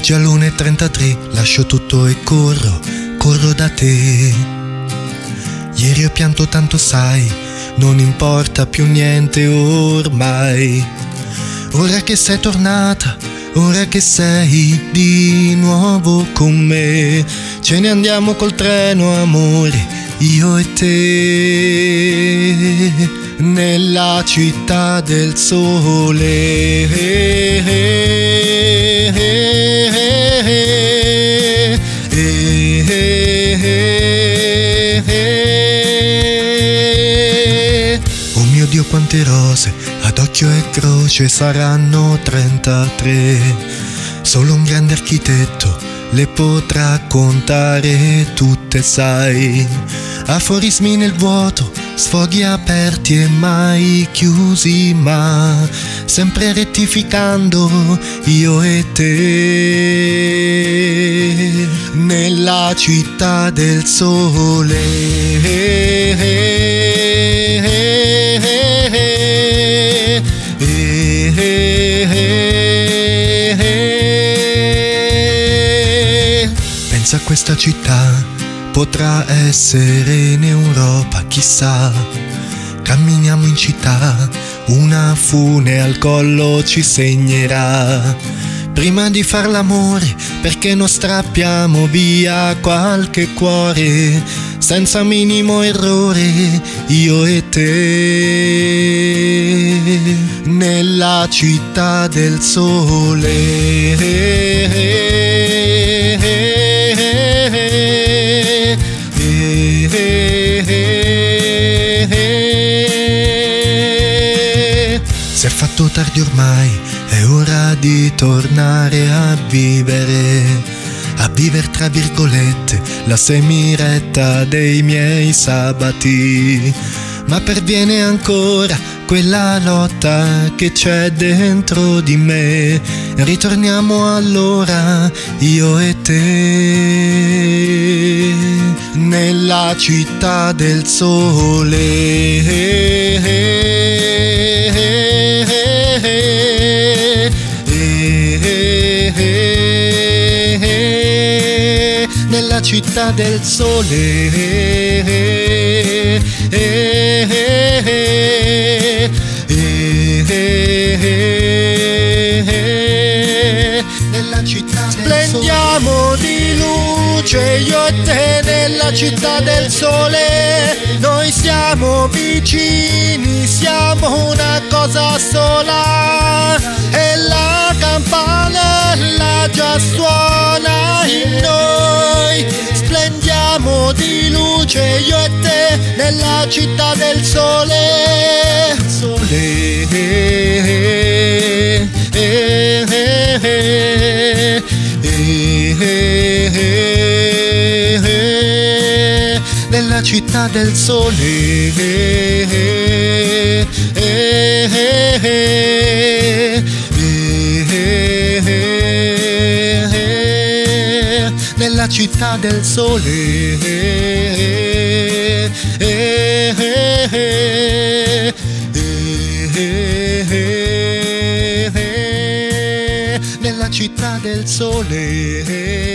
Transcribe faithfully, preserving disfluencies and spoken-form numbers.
già l'una e trentatré, lascio tutto e corro, corro da te. Ieri ho pianto tanto sai, non importa più niente ormai. Ora che sei tornata, ora che sei di nuovo con me, ce ne andiamo col treno amore, io e te, nella città del sole. Oh mio Dio, quante rose ad occhio e croce saranno trentatré. Solo un grande architetto le potrà contare tutte, sai. Aforismi nel vuoto, sfoghi aperti e mai chiusi, ma sempre rettificando io e te, nella città del sole. Pensa a questa città, potrà essere in Europa, chissà. Camminiamo in città, una fune al collo ci segnerà. Prima di far l'amore, perché non strappiamo via qualche cuore, senza minimo errore, io e te, nella città del sole. Si è fatto tardi ormai, è ora di tornare a vivere, a vivere tra virgolette la semiretta dei miei sabati. Ma perviene ancora quella lotta che c'è dentro di me. Ritorniamo allora io e te, nella città del sole. Nella città del sole. Nella città splendiamo di luce io e te, nella città del sole. Noi siamo vicini, siamo una cosa sola, e la campanella già suona in noi. Splendiamo di luce io e te, nella città del sole. Sole. Nella città del sole. Nella città del sole. Nella città del sole.